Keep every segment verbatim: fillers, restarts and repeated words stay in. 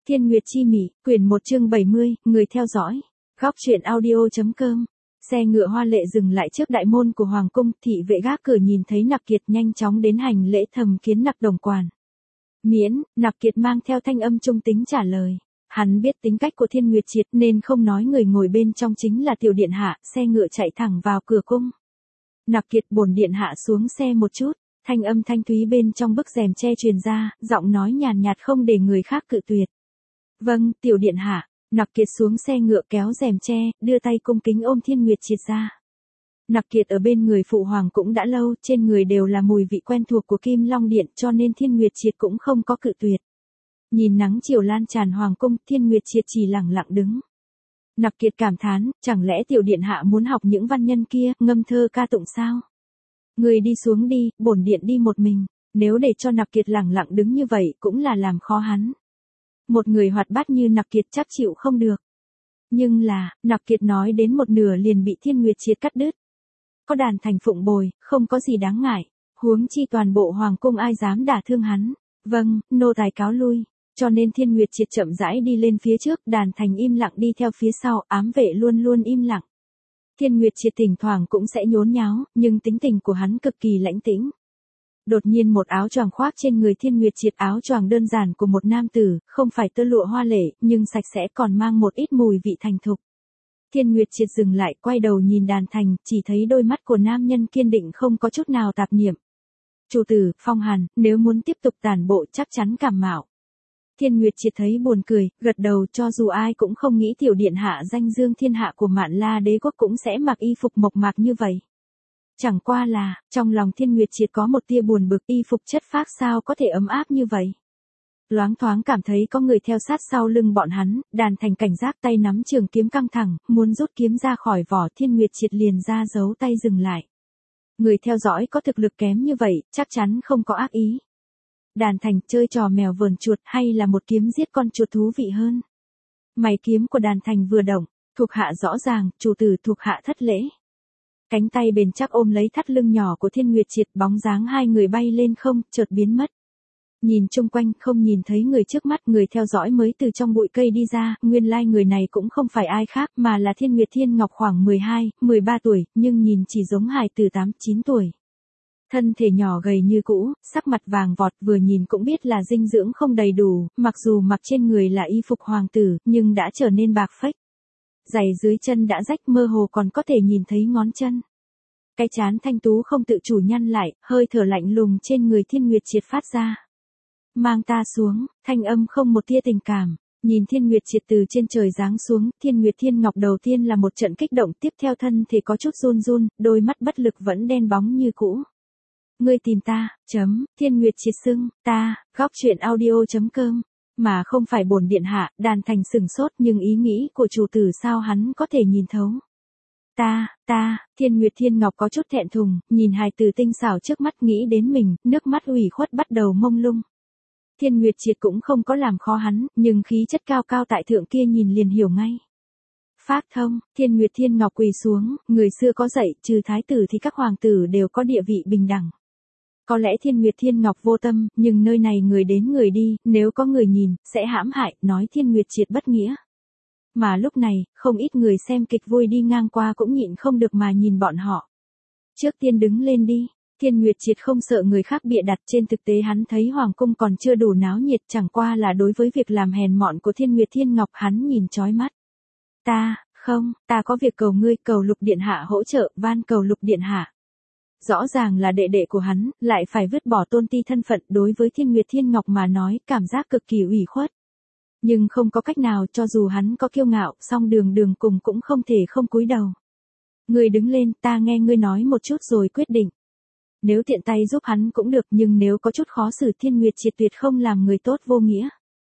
Thiên Nguyệt Chi Mỉ, quyển một chương bảy mươi, người theo dõi. Góc truyện audio.com. Xe ngựa hoa lệ dừng lại trước đại môn của Hoàng cung, thị vệ gác cửa nhìn thấy Nặc Kiệt nhanh chóng đến hành lễ thầm kiến Nặc Đồng Quản. Miễn, Nặc Kiệt mang theo thanh âm trung tính trả lời. Hắn biết tính cách của Thiên Nguyệt Triệt nên không nói người ngồi bên trong chính là tiểu điện hạ, xe ngựa chạy thẳng vào cửa cung. Nặc Kiệt bổn điện hạ xuống xe một chút, thanh âm thanh thúy bên trong bức rèm che truyền ra, giọng nói nhàn nhạt không để người khác cự tuyệt. Vâng, tiểu điện hạ. Nặc Kiệt xuống xe ngựa kéo rèm che, đưa tay cung kính ôm Thiên Nguyệt Triệt ra. Nặc Kiệt ở bên người phụ hoàng cũng đã lâu, trên người đều là mùi vị quen thuộc của Kim Long Điện cho nên Thiên Nguyệt Triệt cũng không có cự tuyệt. Nhìn nắng chiều lan tràn hoàng cung, Thiên Nguyệt Triệt chỉ lặng lặng đứng. Nặc Kiệt cảm thán, chẳng lẽ tiểu điện hạ muốn học những văn nhân kia, ngâm thơ ca tụng sao? Người đi xuống đi, bổn điện đi một mình, nếu để cho Nặc Kiệt lặng lặng đứng như vậy cũng là làm khó hắn. Một người hoạt bát như Nặc Kiệt chắc chịu không được. Nhưng là, Nặc Kiệt nói đến một nửa liền bị Thiên Nguyệt Triệt cắt đứt. Có đàn thành phụng bồi, không có gì đáng ngại, huống chi toàn bộ hoàng cung ai dám đả thương hắn. Vâng, nô tài cáo lui. Cho nên Thiên Nguyệt Triệt chậm rãi đi lên phía trước, đàn thành im lặng đi theo phía sau, ám vệ luôn luôn im lặng. Thiên Nguyệt Triệt thỉnh thoảng cũng sẽ nhốn nháo, nhưng tính tình của hắn cực kỳ lãnh tĩnh. Đột nhiên một áo choàng khoác trên người Thiên Nguyệt Triệt, áo choàng đơn giản của một nam tử, không phải tơ lụa hoa lệ, nhưng sạch sẽ còn mang một ít mùi vị thành thục. Thiên Nguyệt Triệt dừng lại, quay đầu nhìn đàn thành, chỉ thấy đôi mắt của nam nhân kiên định không có chút nào tạp niệm. Chủ tử, Phong Hàn, nếu muốn tiếp tục tản bộ chắc chắn cảm mạo. Thiên Nguyệt Triệt thấy buồn cười, gật đầu, cho dù ai cũng không nghĩ tiểu điện hạ danh dương thiên hạ của Mạn La đế quốc cũng sẽ mặc y phục mộc mạc như vậy. Chẳng qua là, trong lòng Thiên Nguyệt Triệt có một tia buồn bực, y phục chất phác sao có thể ấm áp như vậy. Loáng thoáng cảm thấy có người theo sát sau lưng bọn hắn, đàn thành cảnh giác tay nắm trường kiếm căng thẳng, muốn rút kiếm ra khỏi vỏ, Thiên Nguyệt Triệt liền ra giấu tay dừng lại. Người theo dõi có thực lực kém như vậy, chắc chắn không có ác ý. Đàn thành chơi trò mèo vờn chuột hay là một kiếm giết con chuột thú vị hơn. Mày kiếm của đàn thành vừa động, thuộc hạ rõ ràng, chủ tử thuộc hạ thất lễ. Cánh tay bền chắc ôm lấy thắt lưng nhỏ của Thiên Nguyệt Triệt, bóng dáng hai người bay lên không, chợt biến mất. Nhìn chung quanh không nhìn thấy người trước mắt, người theo dõi mới từ trong bụi cây đi ra, nguyên lai người này cũng không phải ai khác mà là Thiên Nguyệt Thiên Ngọc, khoảng mười hai, mười ba tuổi, nhưng nhìn chỉ giống hài từ tám, chín tuổi. Thân thể nhỏ gầy như cũ, sắc mặt vàng vọt, vừa nhìn cũng biết là dinh dưỡng không đầy đủ, mặc dù mặc trên người là y phục hoàng tử, nhưng đã trở nên bạc phách. Giày dưới chân đã rách, mơ hồ còn có thể nhìn thấy ngón chân. Cái trán thanh tú không tự chủ nhăn lại, hơi thở lạnh lùng trên người Thiên Nguyệt Triệt phát ra. Mang ta xuống, thanh âm không một tia tình cảm. Nhìn Thiên Nguyệt Triệt từ trên trời giáng xuống, Thiên Nguyệt Thiên Ngọc đầu tiên là một trận kích động, tiếp theo thân thì có chút run run, đôi mắt bất lực vẫn đen bóng như cũ. Ngươi tìm ta, chấm, Thiên Nguyệt Triệt xưng, ta, góc truyện audio.com, mà không phải bổn điện hạ, đàn thành sừng sốt, nhưng ý nghĩ của chủ tử sao hắn có thể nhìn thấu. Ta, ta, Thiên Nguyệt Thiên Ngọc có chút thẹn thùng, nhìn hài tử tinh xảo trước mắt nghĩ đến mình, nước mắt ủy khuất bắt đầu mông lung. Thiên Nguyệt Triệt cũng không có làm khó hắn, nhưng khí chất cao cao tại thượng kia nhìn liền hiểu ngay. Phác thông, Thiên Nguyệt Thiên Ngọc quỳ xuống, người xưa có dạy, trừ thái tử thì các hoàng tử đều có địa vị bình đẳng. Có lẽ Thiên Nguyệt Thiên Ngọc vô tâm, nhưng nơi này người đến người đi, nếu có người nhìn, sẽ hãm hại, nói Thiên Nguyệt Triệt bất nghĩa. Mà lúc này, không ít người xem kịch vui đi ngang qua cũng nhịn không được mà nhìn bọn họ. Trước tiên đứng lên đi. Thiên Nguyệt Triệt không sợ người khác bịa đặt, trên thực tế hắn thấy hoàng cung còn chưa đủ náo nhiệt, chẳng qua là đối với việc làm hèn mọn của Thiên Nguyệt Thiên Ngọc hắn nhìn chói mắt. Ta, không, ta có việc cầu ngươi, cầu Lục điện hạ hỗ trợ, van cầu Lục điện hạ. Rõ ràng là đệ đệ của hắn, lại phải vứt bỏ tôn ti thân phận, đối với Thiên Nguyệt Thiên Ngọc mà nói, cảm giác cực kỳ ủy khuất. Nhưng không có cách nào, cho dù hắn có kiêu ngạo, song đường đường cùng cũng không thể không cúi đầu. Ngươi đứng lên, ta nghe ngươi nói một chút rồi quyết định. Nếu tiện tay giúp hắn cũng được, nhưng nếu có chút khó xử, Thiên Nguyệt Triệt tuyệt không làm người tốt vô nghĩa.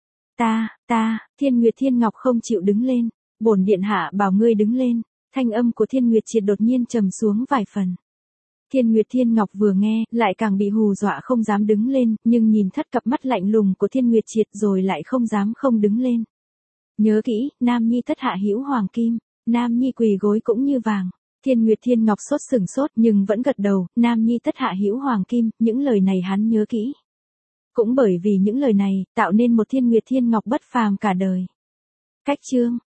Ta, ta, Thiên Nguyệt Thiên Ngọc không chịu đứng lên. Bổn điện hạ bảo ngươi đứng lên. Thanh âm của Thiên Nguyệt Triệt đột nhiên trầm xuống vài phần. Thiên Nguyệt Thiên Ngọc vừa nghe, lại càng bị hù dọa không dám đứng lên, nhưng nhìn thất cặp mắt lạnh lùng của Thiên Nguyệt Triệt rồi lại không dám không đứng lên. Nhớ kỹ, Nam Nhi tất hạ hữu hoàng kim, Nam Nhi quỳ gối cũng như vàng. Thiên Nguyệt Thiên Ngọc sốt sừng sốt nhưng vẫn gật đầu, Nam Nhi tất hạ hữu hoàng kim, những lời này hắn nhớ kỹ. Cũng bởi vì những lời này, tạo nên một Thiên Nguyệt Thiên Ngọc bất phàm cả đời. Cách chương